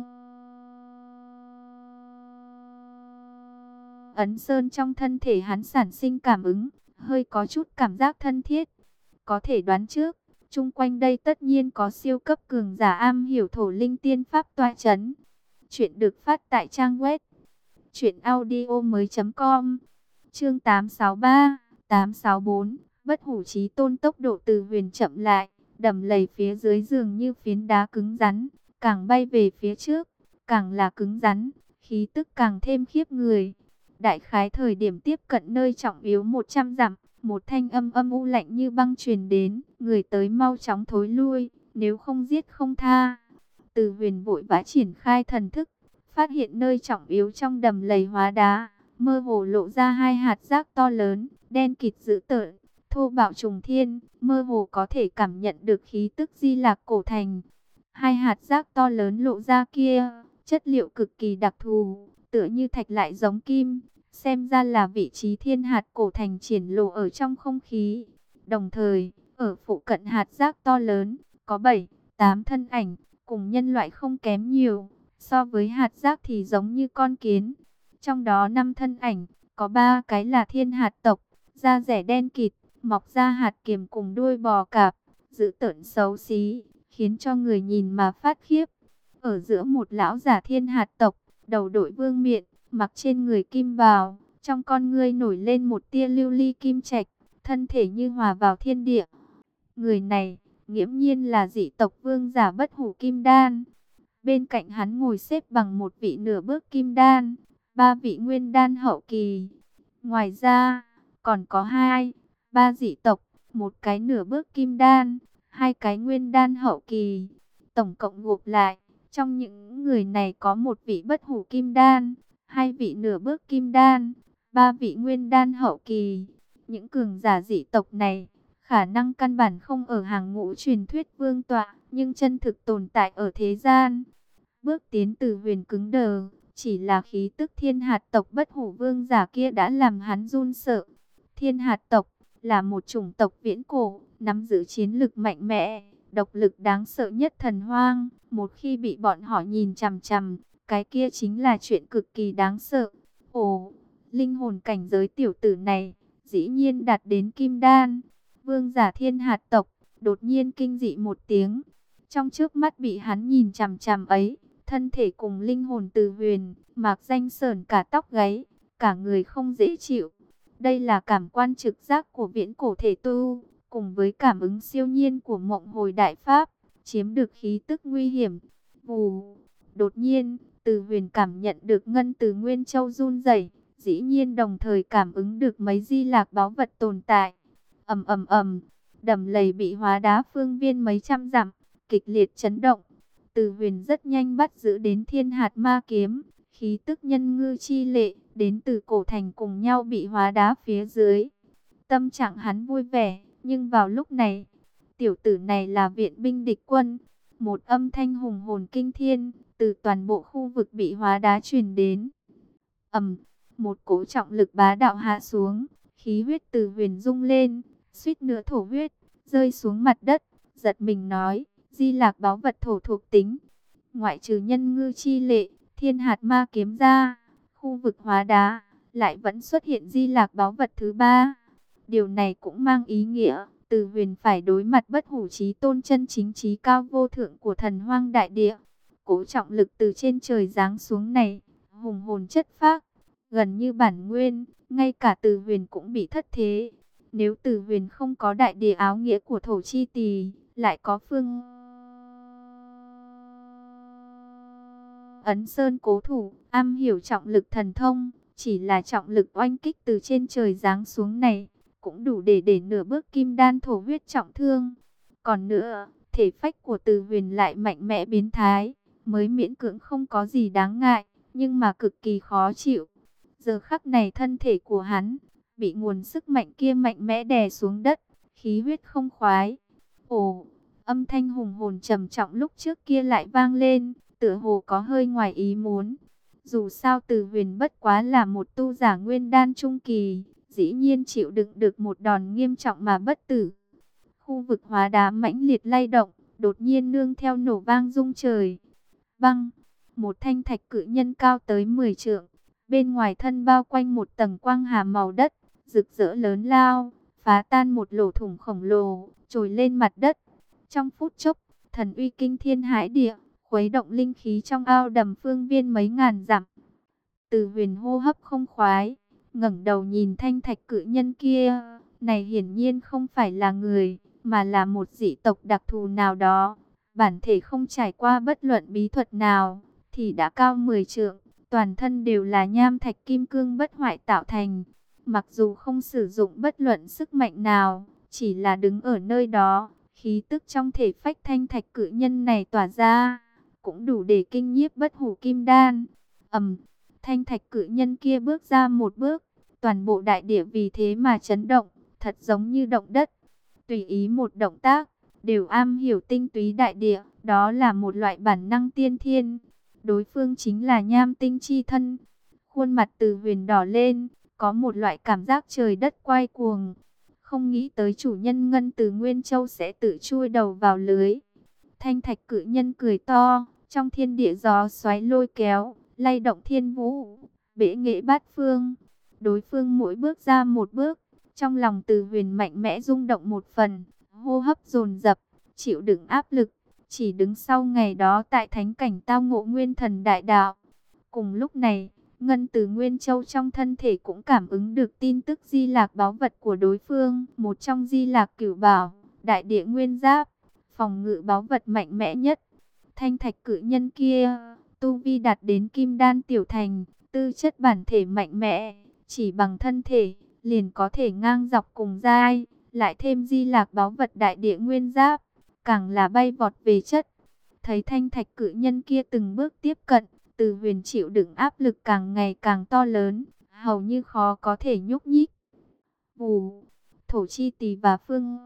Ấn Sơn trong thân thể hắn sản sinh cảm ứng, hơi có chút cảm giác thân thiết. Có thể đoán trước, chung quanh đây tất nhiên có siêu cấp cường giả am hiểu thổ linh tiên pháp tọa chấn. Chuyện được phát tại trang web truyện audio mới chấm com. Chương tám sáu ba, tám sáu bốn, bất hủ chí tôn. Tốc độ Từ Huyền chậm lại, đầm lầy phía dưới dường như phiến đá cứng rắn, càng bay về phía trước, càng là cứng rắn, khí tức càng thêm khiếp người. Đại khái thời điểm tiếp cận nơi trọng yếu một trăm dặm, một thanh âm âm u lạnh như băng truyền đến, người tới mau chóng thối lui, nếu không giết không tha. Từ Huyền vội vã triển khai thần thức, phát hiện nơi trọng yếu trong đầm lầy hóa đá, mơ hồ lộ ra hai hạt rác to lớn, đen kịt dữ tợn, thô bạo trùng thiên, mơ hồ có thể cảm nhận được khí tức Di Lạc cổ thành. Hai hạt rác to lớn lộ ra kia, chất liệu cực kỳ đặc thù, tựa như thạch lại giống kim, xem ra là vị trí thiên hạt cổ thành triển lộ ở trong không khí. Đồng thời, ở phụ cận hạt rác to lớn, có bảy, tám thân ảnh, cùng nhân loại không kém nhiều, so với hạt rác thì giống như con kiến. Trong đó năm thân ảnh, có ba cái là thiên hạt tộc, da rẻ đen kịt, mọc ra hạt kiềm cùng đuôi bò cạp, dữ tợn xấu xí, khiến cho người nhìn mà phát khiếp. Ở giữa một lão giả thiên hạt tộc, đầu đội vương miện, mặc trên người kim bào, Trong con ngươi nổi lên một tia lưu ly kim trạch, thân thể như hòa vào thiên địa. Người này, nghiễm nhiên là dị tộc vương giả Bất Hủ Kim Đan. Bên cạnh hắn ngồi xếp bằng một vị nửa bước kim đan, ba vị nguyên đan hậu kỳ. Ngoài ra, còn có hai, ba dị tộc, một cái nửa bước kim đan, hai cái nguyên đan hậu kỳ. Tổng cộng gộp lại, trong những người này có một vị bất hủ kim đan, hai vị nửa bước kim đan, ba vị nguyên đan hậu kỳ. Những cường giả dị tộc này, khả năng căn bản không ở hàng ngũ truyền thuyết vương tọa, nhưng chân thực tồn tại ở thế gian. Bước tiến từ huyền cứng đờ, chỉ là khí tức thiên hạt tộc bất hủ vương giả kia đã làm hắn run sợ. Thiên hạt tộc là một chủng tộc viễn cổ, nắm giữ chiến lực mạnh mẽ, độc lực đáng sợ nhất thần hoang. Một khi bị bọn họ nhìn chằm chằm, cái kia chính là chuyện cực kỳ đáng sợ. Ồ, linh hồn cảnh giới tiểu tử này, dĩ nhiên đạt đến kim đan. Vương giả thiên hạt tộc, đột nhiên kinh dị một tiếng. Trong trước mắt bị hắn nhìn chằm chằm ấy, thân thể cùng linh hồn từ huyền, mạc danh sởn cả tóc gáy, cả người không dễ chịu. Đây là cảm quan trực giác của viễn cổ thể tu, cùng với cảm ứng siêu nhiên của mộng hồi đại pháp, chiếm được khí tức nguy hiểm. Vù, đột nhiên, từ huyền cảm nhận được ngân từ Nguyên Châu run rẩy, dĩ nhiên đồng thời cảm ứng được mấy di lạc báu vật tồn tại. Ầm ầm ầm, đầm lầy bị hóa đá phương viên mấy trăm dặm, kịch liệt chấn động. Từ huyền rất nhanh bắt giữ đến thiên hạt ma kiếm, khí tức nhân ngư chi lệ, đến từ cổ thành cùng nhau bị hóa đá phía dưới. Tâm trạng hắn vui vẻ, nhưng vào lúc này, tiểu tử này là viện binh địch quân. Một âm thanh hùng hồn kinh thiên, từ toàn bộ khu vực bị hóa đá truyền đến. Ầm, một cỗ trọng lực bá đạo hạ xuống, khí huyết từ huyền rung lên, suýt nữa thổ huyết, rơi xuống mặt đất, giật mình nói, di lạc báu vật thổ thuộc tính. Ngoại trừ nhân ngư chi lệ, thiên hạt ma kiếm ra, khu vực hóa đá, lại vẫn xuất hiện di lạc báu vật thứ ba. Điều này cũng mang ý nghĩa, từ huyền phải đối mặt bất hủ chí tôn chân chính trí cao vô thượng của thần hoang đại địa. Cố trọng lực từ trên trời giáng xuống này, hùng hồn chất phác, gần như bản nguyên, ngay cả từ huyền cũng bị thất thế. Nếu từ huyền không có đại địa áo nghĩa của thổ chi tỳ, lại có phương ấn sơn cố thủ, am hiểu trọng lực thần thông, chỉ là trọng lực oanh kích từ trên trời giáng xuống này, cũng đủ để để nửa bước kim đan thổ huyết trọng thương. Còn nữa, thể phách của từ huyền lại mạnh mẽ biến thái, mới miễn cưỡng không có gì đáng ngại, nhưng mà cực kỳ khó chịu. Giờ khắc này thân thể của hắn, bị nguồn sức mạnh kia mạnh mẽ đè xuống đất, khí huyết không khoái. Ồ, âm thanh hùng hồn trầm trọng lúc trước kia lại vang lên, tựa hồ có hơi ngoài ý muốn. Dù sao từ huyền bất quá là một tu giả nguyên đan trung kỳ, dĩ nhiên chịu đựng được một đòn nghiêm trọng mà bất tử. Khu vực hóa đá mãnh liệt lay động, đột nhiên nương theo nổ vang rung trời. Băng, một thanh thạch cự nhân cao tới mười trượng, bên ngoài thân bao quanh một tầng quang hà màu đất, rực rỡ lớn lao, phá tan một lỗ thủng khổng lồ, trồi lên mặt đất. Trong phút chốc, thần uy kinh thiên hãi địa, khuấy động linh khí trong ao đầm phương viên mấy ngàn dặm. Từ huyền hô hấp không khoái, ngẩng đầu nhìn thanh thạch cự nhân kia, này hiển nhiên không phải là người, mà là một dị tộc đặc thù nào đó. Bản thể không trải qua bất luận bí thuật nào, thì đã cao mười trượng, toàn thân đều là nham thạch kim cương bất hoại tạo thành. Mặc dù không sử dụng bất luận sức mạnh nào, chỉ là đứng ở nơi đó, khí tức trong thể phách thanh thạch cự nhân này tỏa ra, cũng đủ để kinh nhiếp bất hủ kim đan. Ầm, thanh thạch cự nhân kia bước ra một bước, toàn bộ đại địa vì thế mà chấn động, thật giống như động đất. Tùy ý một động tác, đều am hiểu tinh túy đại địa, đó là một loại bản năng tiên thiên. Đối phương chính là nham tinh chi thân. Khuôn mặt từ huyền đỏ lên, có một loại cảm giác trời đất quay cuồng. Không nghĩ tới chủ nhân ngân từ Nguyên Châu sẽ tự chui đầu vào lưới. Thanh thạch cự nhân cười to, trong thiên địa gió xoáy lôi kéo, lay động thiên vũ, bể nghệ bát phương. Đối phương mỗi bước ra một bước, trong lòng từ huyền mạnh mẽ rung động một phần, hô hấp dồn dập, chịu đựng áp lực, chỉ đứng sau ngày đó tại thánh cảnh tao ngộ nguyên thần đại đạo. Cùng lúc này, Ngân Từ Nguyên Châu trong thân thể cũng cảm ứng được tin tức di lạc báu vật của đối phương. Một trong di lạc cửu bảo, đại địa nguyên giáp, phòng ngự báu vật mạnh mẽ nhất. Thanh thạch cự nhân kia, tu vi đạt đến kim đan tiểu thành, tư chất bản thể mạnh mẽ, chỉ bằng thân thể, liền có thể ngang dọc cùng giai, lại thêm di lạc báu vật đại địa nguyên giáp, càng là bay vọt về chất. Thấy thanh thạch cự nhân kia từng bước tiếp cận, Từ Huyền chịu đựng áp lực càng ngày càng to lớn, hầu như khó có thể nhúc nhích. Vù, thổ chi tỳ và phương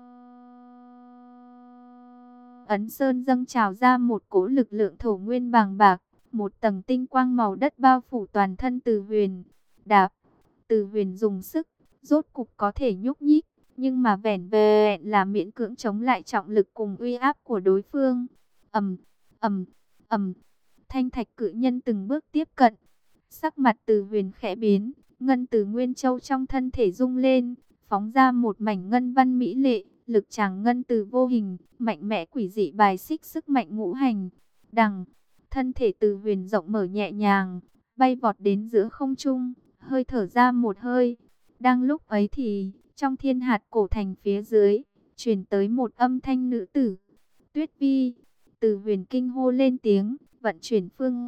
Ấn Sơn dâng trào ra một cỗ lực lượng thổ nguyên bàng bạc, một tầng tinh quang màu đất bao phủ toàn thân Từ Huyền. Đạp, Từ Huyền dùng sức, rốt cục có thể nhúc nhích, nhưng mà vẻn vẹn là miễn cưỡng chống lại trọng lực cùng uy áp của đối phương. Ầm, ầm, ầm. Thanh thạch cự nhân từng bước tiếp cận, sắc mặt Từ Huyền khẽ biến, ngân từ Nguyên Châu trong thân thể rung lên, phóng ra một mảnh ngân văn mỹ lệ, lực tràng ngân từ vô hình, mạnh mẽ quỷ dị bài xích sức mạnh ngũ hành. Đằng, thân thể Từ Huyền rộng mở nhẹ nhàng, bay vọt đến giữa không trung, hơi thở ra một hơi. Đang lúc ấy thì, trong thiên hạt cổ thành phía dưới, truyền tới một âm thanh nữ tử. Tuyết Vi. Từ Huyền kinh hô lên tiếng, vận chuyển phương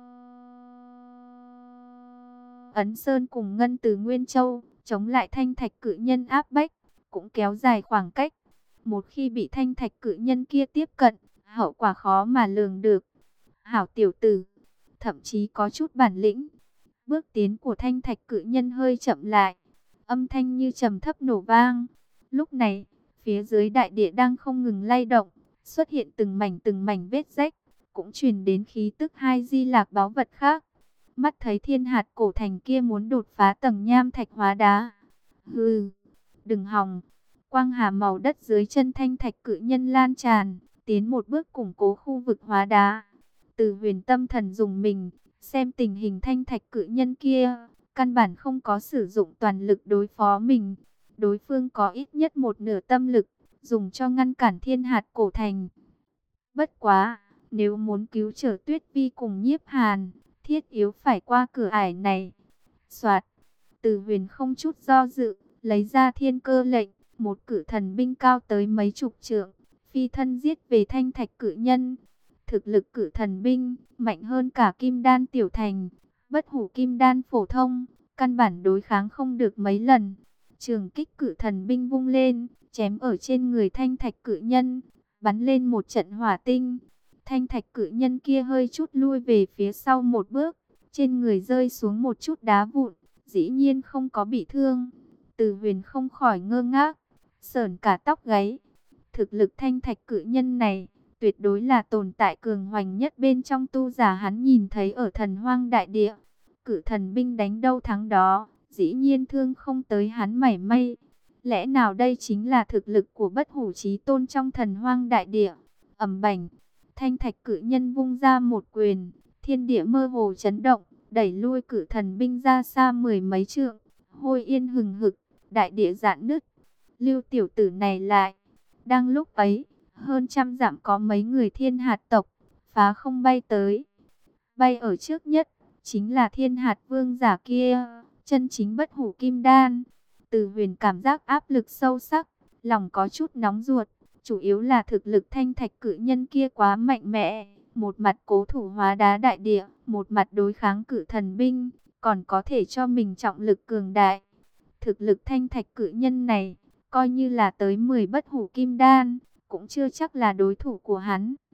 Ấn Sơn cùng ngân từ Nguyên Châu, chống lại thanh thạch cự nhân áp bách, cũng kéo dài khoảng cách. Một khi bị thanh thạch cự nhân kia tiếp cận, hậu quả khó mà lường được. Hảo tiểu tử, thậm chí có chút bản lĩnh. Bước tiến của thanh thạch cự nhân hơi chậm lại, âm thanh như trầm thấp nổ vang. Lúc này, phía dưới đại địa đang không ngừng lay động, xuất hiện từng mảnh từng mảnh vết rách, cũng truyền đến khí tức hai di lạc báu vật khác. Mắt thấy thiên hạt cổ thành kia muốn đột phá tầng nham thạch hóa đá. Hừ, đừng hòng. Quang hà màu đất dưới chân thanh thạch cự nhân lan tràn, tiến một bước củng cố khu vực hóa đá. Từ Huyền tâm thần dùng mình, xem tình hình thanh thạch cự nhân kia, căn bản không có sử dụng toàn lực đối phó mình. Đối phương có ít nhất một nửa tâm lực, dùng cho ngăn cản thiên hạt cổ thành. Bất quá, nếu muốn cứu trở Tuyết Vi cùng Nhiếp Hàn, thiết yếu phải qua cửa ải này. Soạt, Từ Huyền không chút do dự, lấy ra thiên cơ lệnh, một cử thần binh cao tới mấy chục trượng, phi thân giết về thanh thạch cự nhân. Thực lực cử thần binh, mạnh hơn cả kim đan tiểu thành, bất hủ kim đan phổ thông, căn bản đối kháng không được mấy lần. Trường kích cử thần binh vung lên, chém ở trên người thanh thạch cự nhân, bắn lên một trận hỏa tinh. Thanh thạch cự nhân kia hơi chút lui về phía sau một bước, trên người rơi xuống một chút đá vụn, dĩ nhiên không có bị thương. Từ Huyền không khỏi ngơ ngác, sởn cả tóc gáy. Thực lực thanh thạch cự nhân này, tuyệt đối là tồn tại cường hoành nhất bên trong tu giả hắn nhìn thấy ở thần hoang đại địa. Cử thần binh đánh đâu thắng đó, dĩ nhiên thương không tới hắn mảy may. Lẽ nào đây chính là thực lực của bất hủ chí tôn trong thần hoang đại địa? Ầm bành, thanh thạch cự nhân vung ra một quyền, thiên địa mơ hồ chấn động, đẩy lui cử thần binh ra xa mười mấy trượng. Hôi yên hừng hực, đại địa rạn nứt. Lưu tiểu tử này lại. Đang lúc ấy, hơn trăm dặm có mấy người thiên hạt tộc, phá không bay tới. Bay ở trước nhất, chính là thiên hạt vương giả kia, chân chính bất hủ kim đan. Từ Huyền cảm giác áp lực sâu sắc, lòng có chút nóng ruột. Chủ yếu là thực lực thanh thạch cự nhân kia quá mạnh mẽ. Một mặt cố thủ hóa đá đại địa, một mặt đối kháng cử thần binh, còn có thể cho mình trọng lực cường đại. Thực lực thanh thạch cự nhân này, coi như là tới mười bất hủ kim đan, cũng chưa chắc là đối thủ của hắn.